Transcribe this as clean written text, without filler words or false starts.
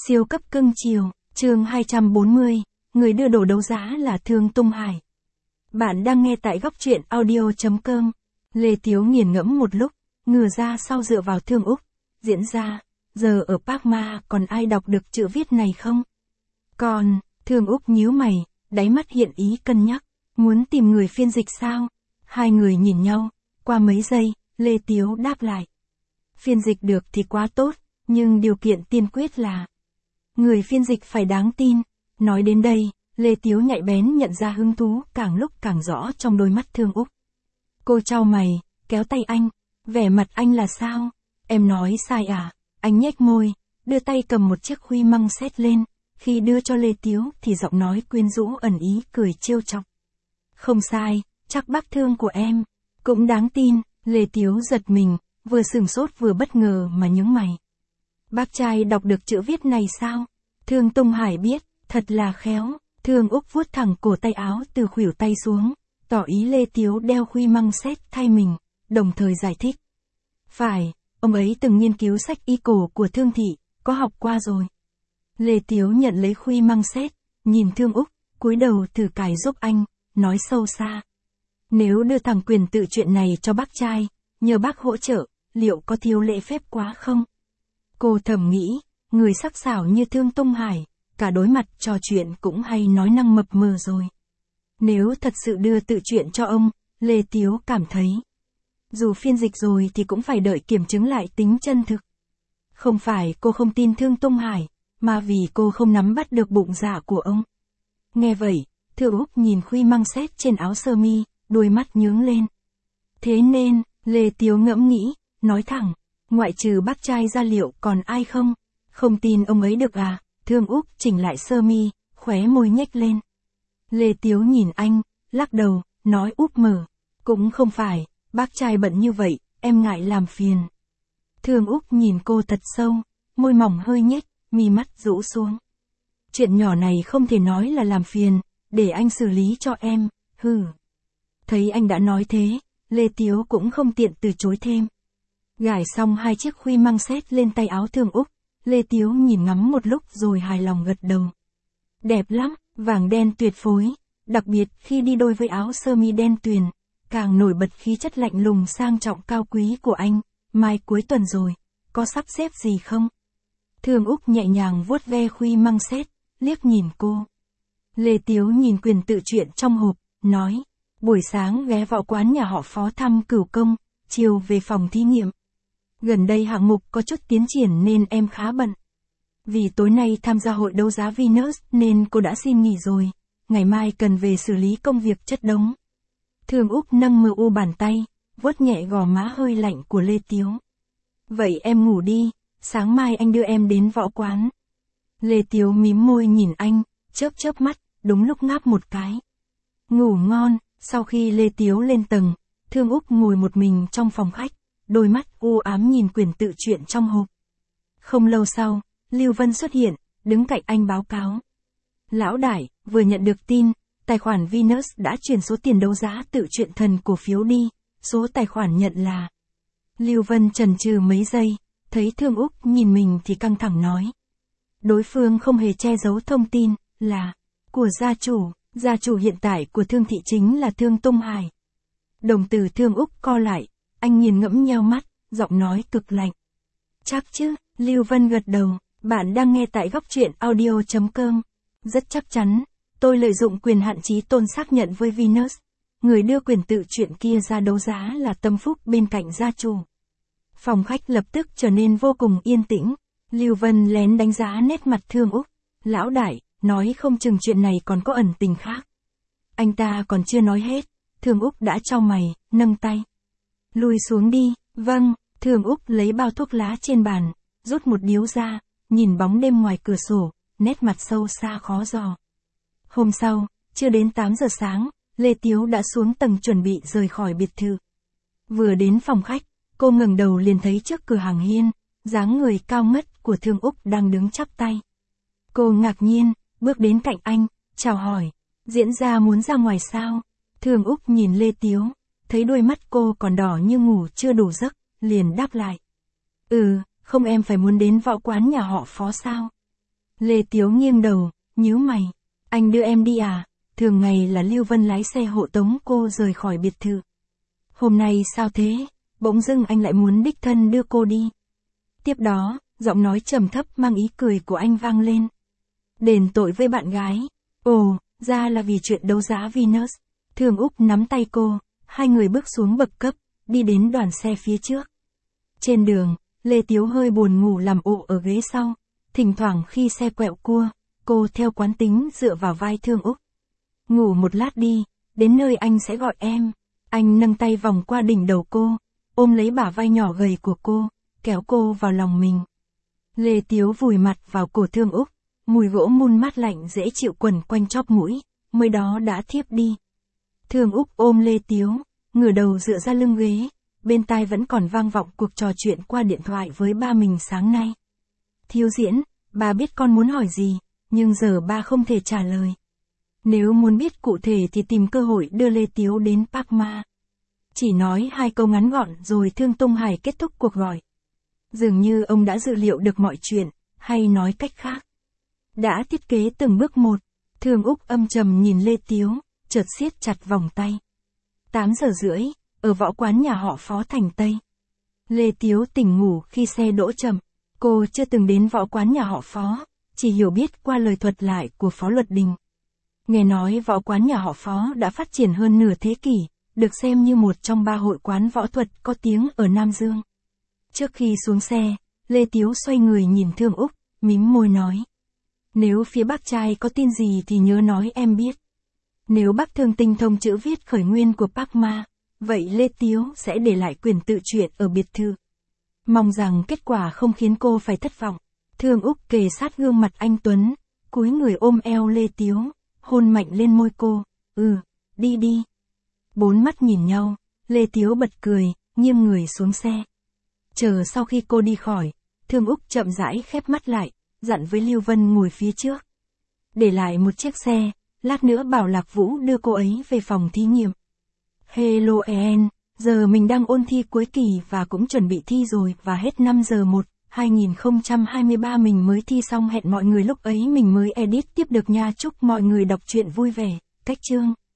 Siêu cấp cưng chiều, chương 240, người đưa đồ đấu giá là Thương Tung Hải. Bạn đang nghe tại góc truyện audio.com. Lê Tiếu nghiền ngẫm một lúc, ngửa ra sau dựa vào Thương Úc, diễn ra, giờ ở Park Ma còn ai đọc được chữ viết này không? Còn, Thương Úc nhíu mày, đáy mắt hiện ý cân nhắc, muốn tìm người phiên dịch sao? Hai người nhìn nhau, qua mấy giây, Lê Tiếu đáp lại. Phiên dịch được thì quá tốt, nhưng điều kiện tiên quyết là người phiên dịch phải đáng tin. Nói đến đây, Lê Tiếu nhạy bén nhận ra hứng thú càng lúc càng rõ trong đôi mắt Thương Úc. Cô chau mày, kéo tay anh, vẻ mặt anh là sao? Em nói sai à? Anh nhếch môi, đưa tay cầm một chiếc huy măng xét lên, khi đưa cho Lê Tiếu thì giọng nói quyến rũ ẩn ý cười trêu chọc. Không sai, chắc bác Thương của em cũng đáng tin. Lê Tiếu giật mình, vừa sửng sốt vừa bất ngờ mà nhướng mày. Bác trai đọc được chữ viết này sao? Thương Tung Hải biết, thật là khéo. Thương Úc vuốt thẳng cổ tay áo từ khuỷu tay xuống, tỏ ý Lê Tiếu đeo huy măng xét thay mình, đồng thời giải thích. Phải, ông ấy từng nghiên cứu sách y cổ của Thương Thị, có học qua rồi. Lê Tiếu nhận lấy huy măng xét, nhìn Thương Úc, cúi đầu thử cài giúp anh, nói sâu xa. Nếu đưa thẳng quyền tự truyện này cho bác trai, nhờ bác hỗ trợ, liệu có thiếu lễ phép quá không? Cô thầm nghĩ, người sắc sảo như Thương Tung Hải, cả đối mặt trò chuyện cũng hay nói năng mập mờ rồi. Nếu thật sự đưa tự truyện cho ông, Lê Tiếu cảm thấy, dù phiên dịch rồi thì cũng phải đợi kiểm chứng lại tính chân thực. Không phải cô không tin Thương Tung Hải, mà vì cô không nắm bắt được bụng dạ của ông. Nghe vậy, Thương Úc nhìn huy măng xét trên áo sơ mi, đôi mắt nhướng lên. Thế nên, Lê Tiếu ngẫm nghĩ, nói thẳng, ngoại trừ bác trai ra liệu còn ai không? Không tin ông ấy được à? Thương Úc chỉnh lại sơ mi, khóe môi nhếch lên. Lê Tiếu nhìn anh, lắc đầu, nói úp mở. Cũng không phải, bác trai bận như vậy, em ngại làm phiền. Thương Úc nhìn cô thật sâu, môi mỏng hơi nhếch, mi mắt rũ xuống. Chuyện nhỏ này không thể nói là làm phiền, để anh xử lý cho em, hừ. Thấy anh đã nói thế, Lê Tiếu cũng không tiện từ chối thêm. Gài xong hai chiếc huy măng xét lên tay áo Thương Úc, Lê Tiếu nhìn ngắm một lúc rồi hài lòng gật đầu. Đẹp lắm, vàng đen tuyệt phối, đặc biệt khi đi đôi với áo sơ mi đen tuyền, càng nổi bật khí chất lạnh lùng sang trọng cao quý của anh. Mai cuối tuần rồi, có sắp xếp gì không? Thương Úc nhẹ nhàng vuốt ve huy măng xét, liếc nhìn cô. Lê Tiếu nhìn quyền tự truyện trong hộp, nói, buổi sáng ghé vào quán nhà họ Phó thăm Cửu Công, chiều về phòng thí nghiệm. Gần đây hạng mục có chút tiến triển nên em khá bận. Vì tối nay tham gia hội đấu giá Venus nên cô đã xin nghỉ rồi, ngày mai cần về xử lý công việc chất đống. Thương Úc nâng mờ u bàn tay, vuốt nhẹ gò má hơi lạnh của Lê Tiếu. Vậy em ngủ đi, sáng mai anh đưa em đến võ quán. Lê Tiếu mím môi nhìn anh, chớp mắt, đúng lúc ngáp một cái. Ngủ ngon. Sau khi Lê Tiếu lên tầng, Thương Úc ngồi một mình trong phòng khách, đôi mắt u ám nhìn quyển tự truyện trong hộp. Không lâu sau, Lưu Vân xuất hiện, đứng cạnh anh báo cáo. Lão đại, vừa nhận được tin, tài khoản Venus đã chuyển số tiền đấu giá tự truyện thần cổ phiếu đi, số tài khoản nhận là. Lưu Vân chần chừ mấy giây, thấy Thương Úc nhìn mình thì căng thẳng nói. Đối phương không hề che giấu thông tin, là của gia chủ. Gia chủ hiện tại của Thương Thị chính là Thương Tung Hải. Đồng tử Thương Úc co lại, anh nghiền ngẫm nheo mắt, giọng nói cực lạnh. Chắc chứ, Lưu Vân gật đầu, bạn đang nghe tại góc truyện audio.com. Rất chắc chắn, tôi lợi dụng quyền hạn chí tôn xác nhận với Venus. Người đưa quyền tự truyện kia ra đấu giá là Tâm Phúc bên cạnh gia chủ. Phòng khách lập tức trở nên vô cùng yên tĩnh. Lưu Vân lén đánh giá nét mặt Thương Úc. Lão đại, nói không chừng chuyện này còn có ẩn tình khác. Anh ta còn chưa nói hết, Thương Úc đã chau mày, nâng tay. Lùi xuống đi, vâng. Thương Úc lấy bao thuốc lá trên bàn, rút một điếu ra, nhìn bóng đêm ngoài cửa sổ, nét mặt sâu xa khó dò. Hôm sau, chưa đến 8 giờ sáng, Lê Tiếu đã xuống tầng chuẩn bị rời khỏi biệt thự. Vừa đến phòng khách, cô ngẩng đầu liền thấy trước cửa hàng hiên, dáng người cao ngất của Thương Úc đang đứng chắp tay. Cô ngạc nhiên, bước đến cạnh anh, chào hỏi, diễn ra muốn ra ngoài sao? Thương Úc nhìn Lê Tiếu, thấy đôi mắt cô còn đỏ như ngủ chưa đủ giấc, liền đáp lại. Không em phải muốn đến võ quán nhà họ Phó sao? Lê Tiếu nghiêng đầu, nhíu mày. Anh đưa em đi à? Thường ngày là Lưu Vân lái xe hộ tống cô rời khỏi biệt thự. Hôm nay sao thế? Bỗng dưng anh lại muốn đích thân đưa cô đi. Tiếp đó, giọng nói trầm thấp mang ý cười của anh vang lên. Đền tội với bạn gái. Ồ, ra là vì chuyện đấu giá Venus. Thường Úc nắm tay cô, hai người bước xuống bậc cấp, đi đến đoàn xe phía trước. Trên đường, Lê Tiếu hơi buồn ngủ làm ộ ở ghế sau. Thỉnh thoảng khi xe quẹo cua, cô theo quán tính dựa vào vai Thương Úc. Ngủ một lát đi, đến nơi anh sẽ gọi em. Anh nâng tay vòng qua đỉnh đầu cô, ôm lấy bả vai nhỏ gầy của cô, kéo cô vào lòng mình. Lê Tiếu vùi mặt vào cổ Thương Úc, mùi gỗ mun mát lạnh dễ chịu quẩn quanh chóp mũi, mới đó đã thiếp đi. Thương Úc ôm Lê Tiếu, ngửa đầu dựa ra lưng ghế, bên tai vẫn còn vang vọng cuộc trò chuyện qua điện thoại với ba mình sáng nay. Thiếu diễn, bà biết con muốn hỏi gì, nhưng giờ ba không thể trả lời. Nếu muốn biết cụ thể thì tìm cơ hội đưa Lê Tiếu đến Park Ma. Chỉ nói 2 câu ngắn gọn rồi Thương Tung Hải kết thúc cuộc gọi. Dường như ông đã dự liệu được mọi chuyện, hay nói cách khác. Đã thiết kế từng bước một, Thương Úc âm trầm nhìn Lê Tiếu, chợt siết chặt vòng tay. 8 giờ rưỡi, ở võ quán nhà họ Phó thành Tây. Lê Tiếu tỉnh ngủ khi xe đỗ chậm. Cô chưa từng đến võ quán nhà họ Phó, chỉ hiểu biết qua lời thuật lại của Phó Luật Đình. Nghe nói võ quán nhà họ Phó đã phát triển hơn nửa thế kỷ, được xem như một trong 3 hội quán võ thuật có tiếng ở Nam Dương. Trước khi xuống xe, Lê Tiếu xoay người nhìn Thương Úc, mím môi nói. Nếu phía bác trai có tin gì thì nhớ nói em biết. Nếu bác Thương tinh thông chữ viết khởi nguyên của Park Ma, vậy Lê Tiếu sẽ để lại quyền tự truyện ở biệt thự. Mong rằng kết quả không khiến cô phải thất vọng. Thương Úc kề sát gương mặt anh Tuấn, cúi người ôm eo Lê Tiếu, hôn mạnh lên môi cô. Đi đi. 4 mắt nhìn nhau, Lê Tiếu bật cười, nghiêng người xuống xe. Chờ sau khi cô đi khỏi, Thương Úc chậm rãi khép mắt lại, dặn với Lưu Vân ngồi phía trước. Để lại một chiếc xe, lát nữa bảo Lạc Vũ đưa cô ấy về phòng thí nghiệm. Hello En, giờ mình đang ôn thi cuối kỳ và cũng chuẩn bị thi rồi và hết 5 giờ 1/2023 mình mới thi xong, hẹn mọi người lúc ấy mình mới edit tiếp được nha. Chúc mọi người đọc truyện vui vẻ. Cách chương